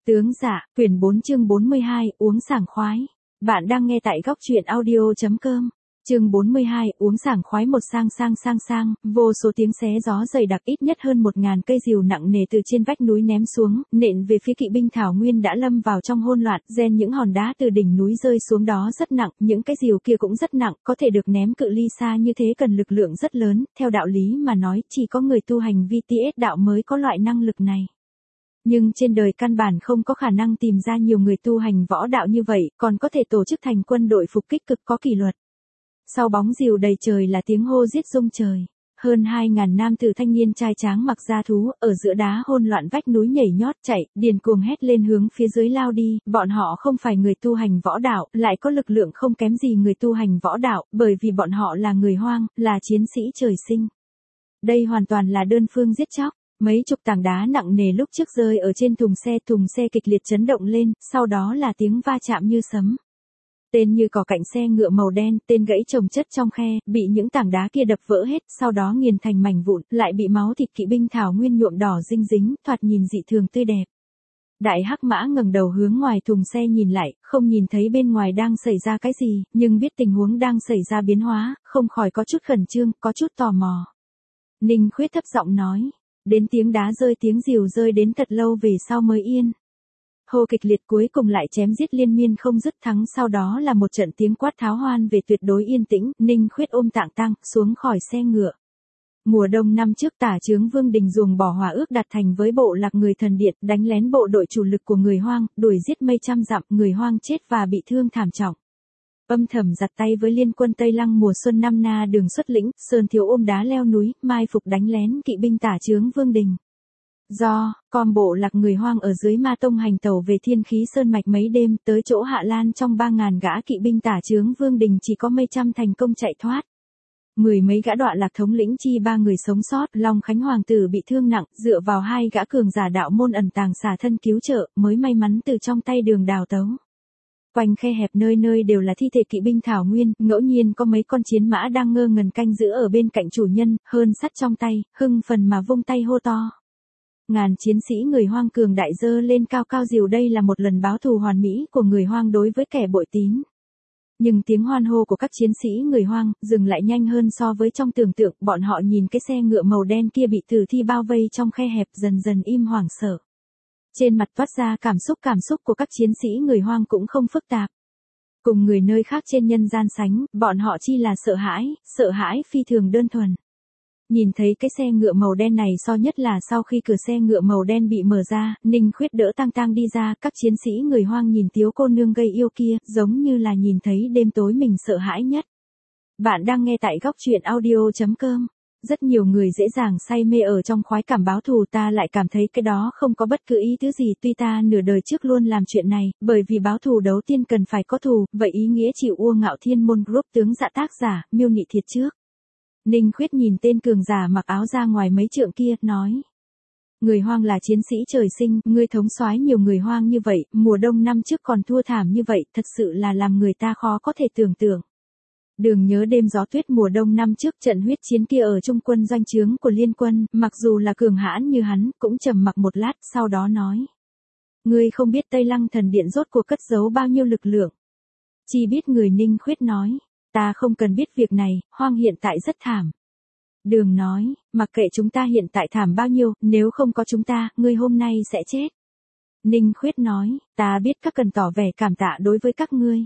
Tướng dạ, quyển 4 chương 42, uống sảng khoái. Bạn đang nghe tại góc truyện audio.com. Chương 42, uống sảng khoái một sang, vô số tiếng xé gió dày đặc, ít nhất hơn 1000 cây rìu nặng nề từ trên vách núi ném xuống, nện về phía kỵ binh thảo nguyên đã lâm vào trong hỗn loạn, gen những hòn đá từ đỉnh núi rơi xuống đó rất nặng, những cái rìu kia cũng rất nặng, có thể được ném cự ly xa như thế cần lực lượng rất lớn, theo đạo lý mà nói, chỉ có người tu hành VTS đạo mới có loại năng lực này. Nhưng trên đời căn bản không có khả năng tìm ra nhiều người tu hành võ đạo như vậy, còn có thể tổ chức thành quân đội phục kích cực có kỷ luật. Sau bóng rìu đầy trời là tiếng hô giết rung trời. Hơn 2000 nam tử thanh niên trai tráng mặc da thú, ở giữa đá hỗn loạn vách núi nhảy nhót chạy, điên cuồng hét lên hướng phía dưới lao đi, bọn họ không phải người tu hành võ đạo, lại có lực lượng không kém gì người tu hành võ đạo, bởi vì bọn họ là người hoang, là chiến sĩ trời sinh. Đây hoàn toàn là đơn phương giết chóc. Mấy chục tảng đá nặng nề lúc trước rơi ở trên thùng xe kịch liệt chấn động lên, sau đó là tiếng va chạm như sấm. Tên như cỏ cạnh xe ngựa màu đen, tên gãy chồng chất trong khe, bị những tảng đá kia đập vỡ hết, sau đó nghiền thành mảnh vụn, lại bị máu thịt kỵ binh thảo nguyên nhuộm đỏ dinh dính, thoạt nhìn dị thường tươi đẹp. Đại hắc mã ngẩng đầu hướng ngoài thùng xe nhìn lại, không nhìn thấy bên ngoài đang xảy ra cái gì, nhưng biết tình huống đang xảy ra biến hóa, không khỏi có chút khẩn trương, có chút tò mò. Ninh Khuyết thấp giọng nói. Đến tiếng đá rơi tiếng rìu rơi đến thật lâu về sau mới yên. Hô kịch liệt cuối cùng lại chém giết liên miên không dứt, thắng sau đó là một trận tiếng quát tháo hoan về tuyệt đối yên tĩnh. Ninh Khuyết ôm Tạng Tăng xuống khỏi xe ngựa. Mùa đông năm trước Tả Chướng Vương Đình ruồng bỏ hòa ước đặt thành với bộ lạc người thần điện, đánh lén bộ đội chủ lực của người hoang, đuổi giết mấy trăm dặm, người hoang chết và bị thương thảm trọng. Âm thầm giặt tay với liên quân Tây Lăng mùa xuân năm Na Đường xuất lĩnh, Sơn Thiếu ôm đá leo núi, mai phục đánh lén kỵ binh Tả Chướng Vương Đình. Do, con bộ lạc người hoang ở dưới Ma Tông hành tàu về Thiên Khí Sơn Mạch mấy đêm, tới chỗ Hạ Lan trong 3000 gã kỵ binh Tả Chướng Vương Đình chỉ có mấy trăm thành công chạy thoát. Mười mấy gã đọa lạc thống lĩnh chi 3 người sống sót, Long Khánh Hoàng tử bị thương nặng, dựa vào 2 gã cường giả đạo môn ẩn tàng xả thân cứu trợ, mới may mắn từ trong tay Đường đào tấu. Quanh khe hẹp nơi nơi đều là thi thể kỵ binh thảo nguyên, ngẫu nhiên có mấy con chiến mã đang ngơ ngẩn canh giữ ở bên cạnh chủ nhân, hơn sắt trong tay, hưng phần mà vung tay hô to. Ngàn chiến sĩ người hoang cường đại dơ lên cao cao rìu, đây là một lần báo thù hoàn mỹ của người hoang đối với kẻ bội tín. Nhưng tiếng hoan hô của các chiến sĩ người hoang dừng lại nhanh hơn so với trong tưởng tượng, bọn họ nhìn cái xe ngựa màu đen kia bị tử thi bao vây trong khe hẹp dần dần im hoảng sợ. Trên mặt toát ra cảm xúc của các chiến sĩ người hoang cũng không phức tạp. Cùng người nơi khác trên nhân gian sánh, bọn họ chỉ là sợ hãi phi thường đơn thuần. Nhìn thấy cái xe ngựa màu đen này, so nhất là sau khi cửa xe ngựa màu đen bị mở ra, Ninh Khuyết đỡ Tang Tăng đi ra, các chiến sĩ người hoang nhìn Tiếu cô nương gây yêu kia, giống như là nhìn thấy đêm tối mình sợ hãi nhất. Bạn đang nghe tại góc truyện audio.com. Rất nhiều người dễ dàng say mê ở trong khoái cảm báo thù, ta lại cảm thấy cái đó không có bất cứ ý tứ gì, tuy ta nửa đời trước luôn làm chuyện này, bởi vì báo thù đầu tiên cần phải có thù, vậy ý nghĩa chịu ua ngạo thiên môn group tướng dạ tác giả, miêu nị thiệt trước. Ninh Khuyết nhìn tên cường giả mặc áo ra ngoài mấy trượng kia, nói. Người hoang là chiến sĩ trời sinh, ngươi thống soái nhiều người hoang như vậy, mùa đông năm trước còn thua thảm như vậy, thật sự là làm người ta khó có thể tưởng tượng. Đường nhớ đêm gió tuyết mùa đông năm trước, trận huyết chiến kia ở trung quân doanh trướng của liên quân, mặc dù là cường hãn như hắn, cũng trầm mặc một lát, sau đó nói. Ngươi không biết Tây Lăng thần điện rốt cuộc cất giấu bao nhiêu lực lượng. Chỉ biết người. Ninh Khuyết nói. Ta không cần biết việc này, hoang hiện tại rất thảm. Đường nói, mặc kệ chúng ta hiện tại thảm bao nhiêu, nếu không có chúng ta, ngươi hôm nay sẽ chết. Ninh Khuyết nói, ta biết các cần tỏ vẻ cảm tạ đối với các ngươi.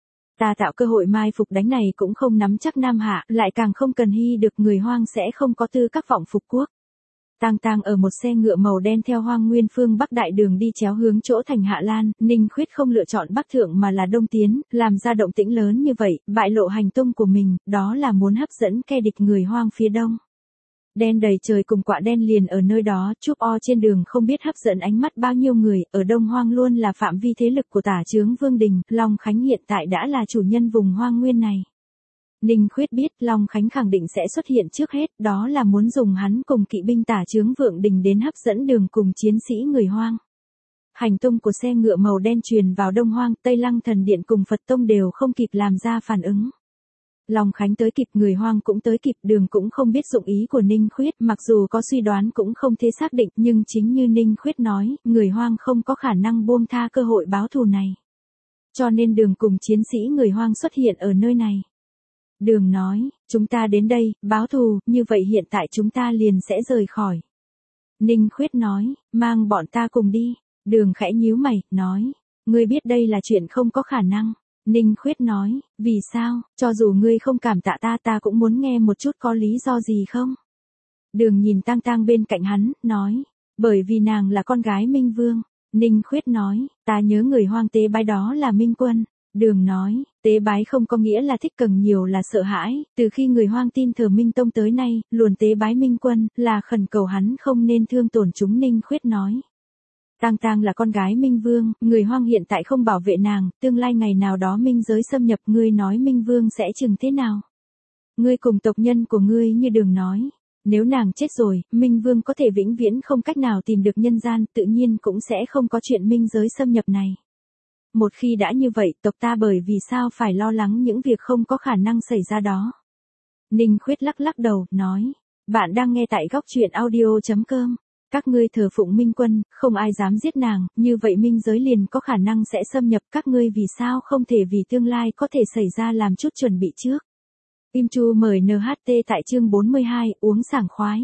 Ta tạo cơ hội mai phục đánh này cũng không nắm chắc Nam Hạ, lại càng không cần hy được, người hoang sẽ không có tư các vọng phục quốc. Tang Tăng ở một xe ngựa màu đen theo hoang nguyên phương Bắc đại đường đi chéo hướng chỗ thành Hạ Lan, Ninh Khuyết không lựa chọn Bắc thượng mà là Đông tiến, làm ra động tĩnh lớn như vậy, bại lộ hành tung của mình, đó là muốn hấp dẫn kẻ địch người hoang phía đông. Đen đầy trời cùng quạ đen liền ở nơi đó, chúp o trên đường không biết hấp dẫn ánh mắt bao nhiêu người, ở Đông Hoang luôn là phạm vi thế lực của Tả Chướng Vương Đình, Long Khánh hiện tại đã là chủ nhân vùng hoang nguyên này. Ninh Khuyết biết Long Khánh khẳng định sẽ xuất hiện trước hết, đó là muốn dùng hắn cùng kỵ binh Tả Chướng Vương Đình đến hấp dẫn đường cùng chiến sĩ người hoang. Hành tung của xe ngựa màu đen truyền vào Đông Hoang, Tây Lăng thần điện cùng Phật tông đều không kịp làm ra phản ứng. Long Khánh tới kịp, Người Hoang cũng tới kịp, Đường cũng không biết dụng ý của Ninh Khuyết, mặc dù có suy đoán cũng không thể xác định, nhưng chính như Ninh Khuyết nói, Người Hoang không có khả năng buông tha cơ hội báo thù này. Cho nên Đường cùng chiến sĩ Người Hoang xuất hiện ở nơi này. Đường nói, chúng ta đến đây, báo thù, như vậy hiện tại chúng ta liền sẽ rời khỏi. Ninh Khuyết nói, mang bọn ta cùng đi. Đường khẽ nhíu mày, nói, ngươi biết đây là chuyện không có khả năng. Ninh Khuyết nói, vì sao, cho dù ngươi không cảm tạ ta, ta cũng muốn nghe một chút có lý do gì không? Đường nhìn Tang Tang bên cạnh hắn, nói, bởi vì nàng là con gái Minh Vương. Ninh Khuyết nói, ta nhớ Người Hoang tế bái đó là Minh Quân. Đường nói, tế bái không có nghĩa là thích, càng nhiều là sợ hãi, từ khi Người Hoang tin thờ Minh Tông tới nay, luôn tế bái Minh Quân, là khẩn cầu hắn không nên thương tổn chúng. Ninh Khuyết nói, Tang Tang là con gái Minh Vương, Người Hoang hiện tại không bảo vệ nàng, tương lai ngày nào đó minh giới xâm nhập, ngươi nói Minh Vương sẽ chừng thế nào? Ngươi cùng tộc nhân của ngươi như Đường nói, nếu nàng chết rồi, Minh Vương có thể vĩnh viễn không cách nào tìm được nhân gian, tự nhiên cũng sẽ không có chuyện minh giới xâm nhập này. Một khi đã như vậy, tộc ta bởi vì sao phải lo lắng những việc không có khả năng xảy ra đó? Ninh Khuyết lắc lắc đầu, nói, bạn đang nghe tại góc truyện audio.com. Các ngươi thờ phụng Minh Quân, không ai dám giết nàng, như vậy minh giới liền có khả năng sẽ xâm nhập, các ngươi vì sao không thể vì tương lai có thể xảy ra làm chút chuẩn bị trước. Im Chu mời NHT tại chương 42, uống sảng khoái.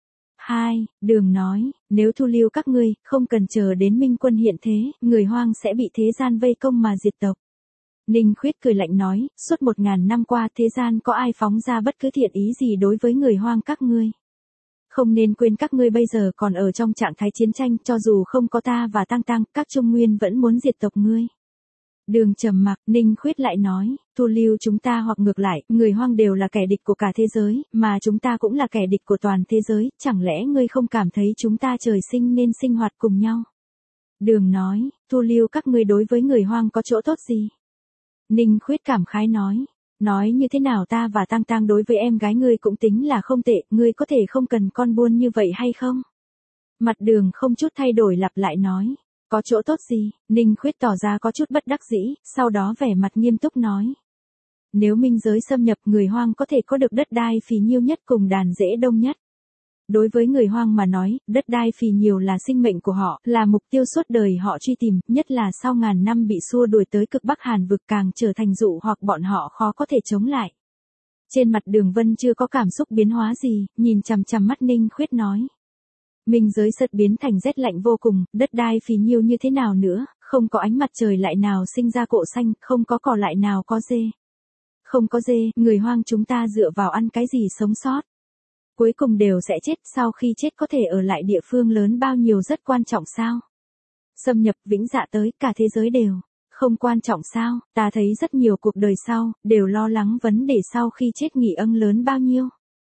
2. Đường nói, nếu thu lưu các ngươi, không cần chờ đến Minh Quân hiện thế, Người Hoang sẽ bị thế gian vây công mà diệt tộc. Ninh Khuyết cười lạnh nói, suốt 1000 năm qua thế gian có ai phóng ra bất cứ thiện ý gì đối với Người Hoang các ngươi. Không nên quên các ngươi bây giờ còn ở trong trạng thái chiến tranh, cho dù không có ta và Tang Tang, các Trung Nguyên vẫn muốn diệt tộc ngươi. Đường trầm mặc, Ninh Khuyết lại nói, thu lưu chúng ta hoặc ngược lại, Người Hoang đều là kẻ địch của cả thế giới, mà chúng ta cũng là kẻ địch của toàn thế giới, chẳng lẽ ngươi không cảm thấy chúng ta trời sinh nên sinh hoạt cùng nhau? Đường nói, thu lưu các ngươi đối với Người Hoang có chỗ tốt gì? Ninh Khuyết cảm khái nói như thế nào ta và Tang Tang đối với em gái ngươi cũng tính là không tệ, ngươi có thể không cần con buôn như vậy hay không? Mặt Đường không chút thay đổi lặp lại nói, có chỗ tốt gì? Ninh Khuyết tỏ ra có chút bất đắc dĩ, sau đó vẻ mặt nghiêm túc nói. Nếu minh giới xâm nhập, Người Hoang có thể có được đất đai phì nhiêu nhất cùng đàn dễ đông nhất. Đối với Người Hoang mà nói, đất đai phì nhiều là sinh mệnh của họ, là mục tiêu suốt đời họ truy tìm, nhất là sau ngàn năm bị xua đuổi tới cực Bắc Hàn vực càng trở thành dụ hoặc bọn họ khó có thể chống lại. Trên mặt Đường Vân chưa có cảm xúc biến hóa gì, nhìn chằm chằm mắt Ninh Khuyết nói. Minh giới sật biến thành rét lạnh vô cùng, đất đai phì nhiêu như thế nào nữa, không có ánh mặt trời lại nào sinh ra cộ xanh, không có cỏ lại nào có dê. Không có dê, Người Hoang chúng ta dựa vào ăn cái gì sống sót? Cuối cùng đều sẽ chết, sau khi chết có thể ở lại địa phương lớn bao nhiêu rất quan trọng sao? Xâm nhập vĩnh dạ tới, cả thế giới đều. Không quan trọng sao, ta thấy rất nhiều cuộc đời sau, đều lo lắng vấn đề sau khi chết nghỉ ân lớn bao nhiêu.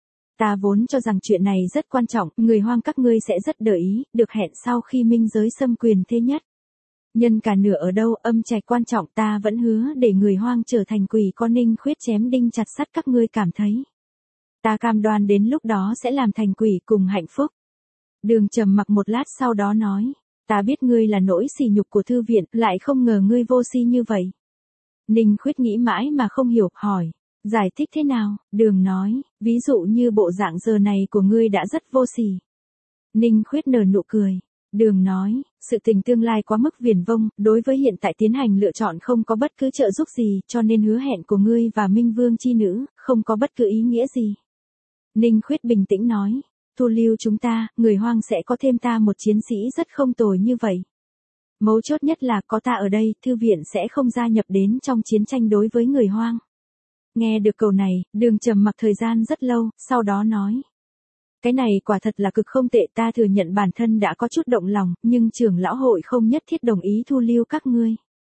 Ta vốn cho rằng chuyện này rất quan trọng, Người Hoang các ngươi sẽ rất đợi ý, được hẹn sau khi minh giới xâm quyền thế nhất. Nhân cả nửa ở đâu, âm trạch quan trọng, ta vẫn hứa để Người Hoang trở thành quỷ con. Ninh Khuyết chém đinh chặt sắt, các ngươi cảm thấy. Ta cam đoan đến lúc đó sẽ làm thành quỷ cùng hạnh phúc. Đường trầm mặc một lát sau đó nói, ta biết ngươi là nỗi sỉ nhục của thư viện, lại không ngờ ngươi vô si như vậy. Ninh Khuyết nghĩ mãi mà không hiểu, hỏi, giải thích thế nào? Đường nói, ví dụ như bộ dạng giờ này của ngươi đã rất vô sỉ. Ninh Khuyết nở nụ cười. Đường nói, sự tình tương lai quá mức viển vông, đối với hiện tại tiến hành lựa chọn không có bất cứ trợ giúp gì, cho nên hứa hẹn của ngươi và Minh Vương chi nữ, không có bất cứ ý nghĩa gì. Ninh Khuyết bình tĩnh nói, thu lưu chúng ta, Người Hoang sẽ có thêm ta một chiến sĩ rất không tồi như vậy. Mấu chốt nhất là có ta ở đây, thư viện sẽ không gia nhập đến trong chiến tranh đối với Người Hoang. Nghe được câu này, Đường trầm mặc thời gian rất lâu, sau đó nói. Cái này quả thật là cực không tệ, ta thừa nhận bản thân đã có chút động lòng, nhưng trưởng lão hội không nhất thiết đồng ý thu lưu các ngươi.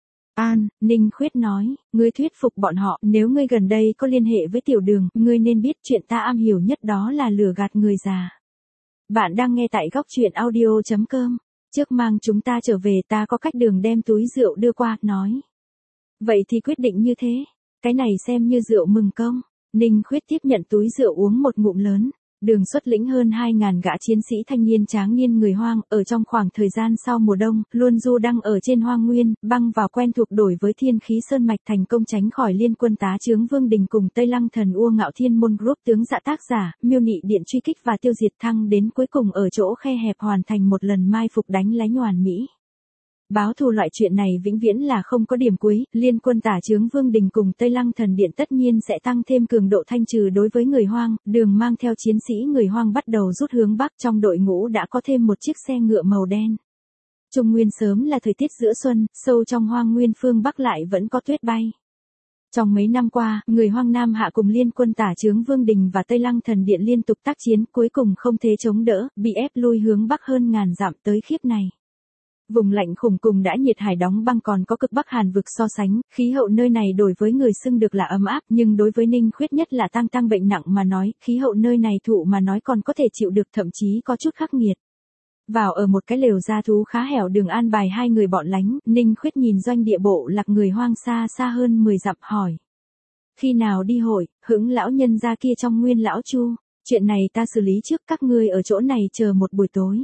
Ninh Khuyết nói, ngươi thuyết phục bọn họ, nếu ngươi gần đây có liên hệ với Tiểu Đường, ngươi nên biết chuyện ta am hiểu nhất đó là lừa gạt người già. Bạn đang nghe tại góc truyện audio.com. Trước mang chúng ta trở về, ta có cách. Đường đem túi rượu đưa qua, nói. Vậy thì quyết định như thế. Cái này xem như rượu mừng công. Ninh Khuyết tiếp nhận túi rượu uống một ngụm lớn. Đường xuất lĩnh hơn 2.000 gã chiến sĩ thanh niên tráng niên người Hoang, ở trong khoảng thời gian sau mùa đông, luôn du đăng ở trên Hoang Nguyên, băng vào quen thuộc đổi với Thiên Khí Sơn mạch, thành công tránh khỏi liên quân tá chướng Vương Đình cùng Tây Lăng Thần Ua Ngạo Thiên Môn Group tướng dạ tác giả, Miêu Nị Điện truy kích và tiêu diệt Thăng đến cuối cùng ở chỗ khe hẹp hoàn thành một lần mai phục đánh lánh hoàn mỹ. Báo thù loại chuyện này vĩnh viễn là không có điểm cuối, liên quân tả chướng Vương Đình cùng Tây Lăng Thần Điện tất nhiên sẽ tăng thêm cường độ thanh trừ đối với người Hoang, Đường mang theo chiến sĩ người Hoang bắt đầu rút hướng bắc, trong đội ngũ đã có thêm một chiếc xe ngựa màu đen. Trung Nguyên sớm là thời tiết giữa xuân, sâu trong Hoang Nguyên phương Bắc lại vẫn có tuyết bay. Trong mấy năm qua, người Hoang Nam Hạ cùng liên quân tả chướng Vương Đình và Tây Lăng Thần Điện liên tục tác chiến, cuối cùng không thể chống đỡ, bị ép lui hướng bắc hơn ngàn dặm tới khiếp này. Vùng lạnh khủng cùng đã nhiệt hải đóng băng còn có cực Bắc Hàn vực so sánh, khí hậu nơi này đổi với người xưng được là ấm áp, nhưng đối với Ninh Khuyết nhất là tăng bệnh nặng mà nói, khí hậu nơi này thụ mà nói còn có thể chịu được, thậm chí có chút khắc nghiệt. Vào ở một cái lều gia thú khá hẻo Đường an bài hai người bọn lánh, Ninh Khuyết nhìn doanh địa bộ lạc người Hoang xa xa hơn 10 dặm hỏi. Khi nào đi hội, hững lão nhân gia kia trong Nguyên lão Chu, chuyện này ta xử lý trước, các ngươi ở chỗ này chờ một buổi tối.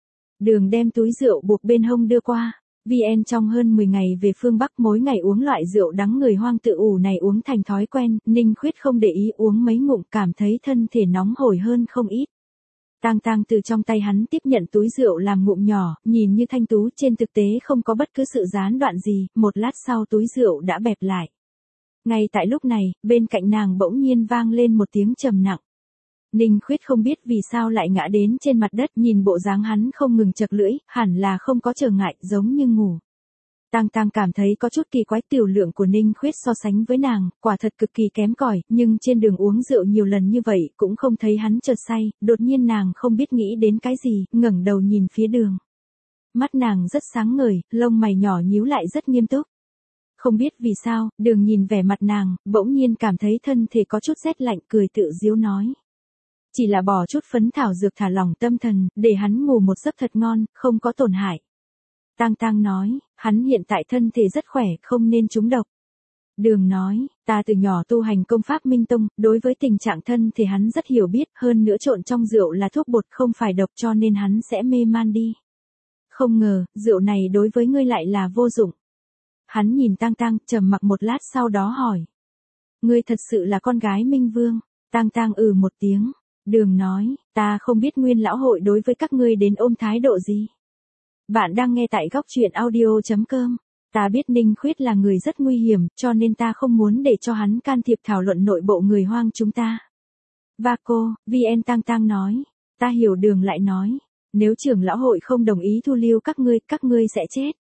Đường đem túi rượu buộc bên hông đưa qua. VN trong hơn 10 ngày về phương Bắc mỗi ngày uống loại rượu đắng người Hoang tự ủ này uống thành thói quen, Ninh Khuyết không để ý uống mấy ngụm cảm thấy thân thể nóng hổi hơn không ít. Tang từ trong tay hắn tiếp nhận túi rượu làm ngụm nhỏ, nhìn như thanh tú trên thực tế không có bất cứ sự gián đoạn gì, một lát sau túi rượu đã bẹp lại. Ngay tại lúc này, bên cạnh nàng bỗng nhiên vang lên một tiếng trầm nặng. Ninh Khuyết không biết vì sao lại ngã đến trên mặt đất, nhìn bộ dáng hắn không ngừng chật lưỡi, hẳn là không có trở ngại, giống như ngủ. Tang cảm thấy có chút kỳ quái, tiểu lượng của Ninh Khuyết so sánh với nàng, quả thật cực kỳ kém cỏi, nhưng trên đường uống rượu nhiều lần như vậy cũng không thấy hắn chợt say, đột nhiên nàng không biết nghĩ đến cái gì, ngẩng đầu nhìn phía Đường. Mắt nàng rất sáng ngời, lông mày nhỏ nhíu lại rất nghiêm túc. Không biết vì sao, Đường nhìn vẻ mặt nàng, bỗng nhiên cảm thấy thân thể có chút rét lạnh, cười tự giễu nói. Chỉ là bỏ chút phấn thảo dược thả lỏng tâm thần, để hắn ngủ một giấc thật ngon, không có tổn hại. Tang nói, hắn hiện tại thân thể rất khỏe, không nên trúng độc. Đường nói, ta từ nhỏ tu hành công pháp Minh Tông, đối với tình trạng thân thể hắn rất hiểu biết, hơn nữa trộn trong rượu là thuốc bột không phải độc cho nên hắn sẽ mê man đi. Không ngờ, rượu này đối với ngươi lại là vô dụng. Hắn nhìn Tang, trầm mặc một lát sau đó hỏi. Ngươi thật sự là con gái Minh Vương? Tang một tiếng. Đường nói, ta không biết Nguyên lão hội đối với các ngươi đến ôm thái độ gì. Bạn đang nghe tại góc truyện audio.com. Ta biết Ninh Khuyết là người rất nguy hiểm, cho nên ta không muốn để cho hắn can thiệp thảo luận nội bộ người Hoang chúng ta. Và cô, VN Tang nói, ta hiểu. Đường lại nói, nếu trưởng lão hội không đồng ý thu lưu các ngươi sẽ chết.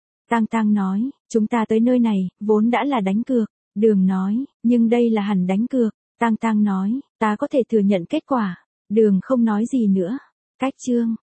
Tang nói, chúng ta tới nơi này, vốn đã là đánh cược. Đường nói, nhưng đây là hẳn đánh cược. Tang nói, ta có thể thừa nhận kết quả. Đường không nói gì nữa. Cách chương.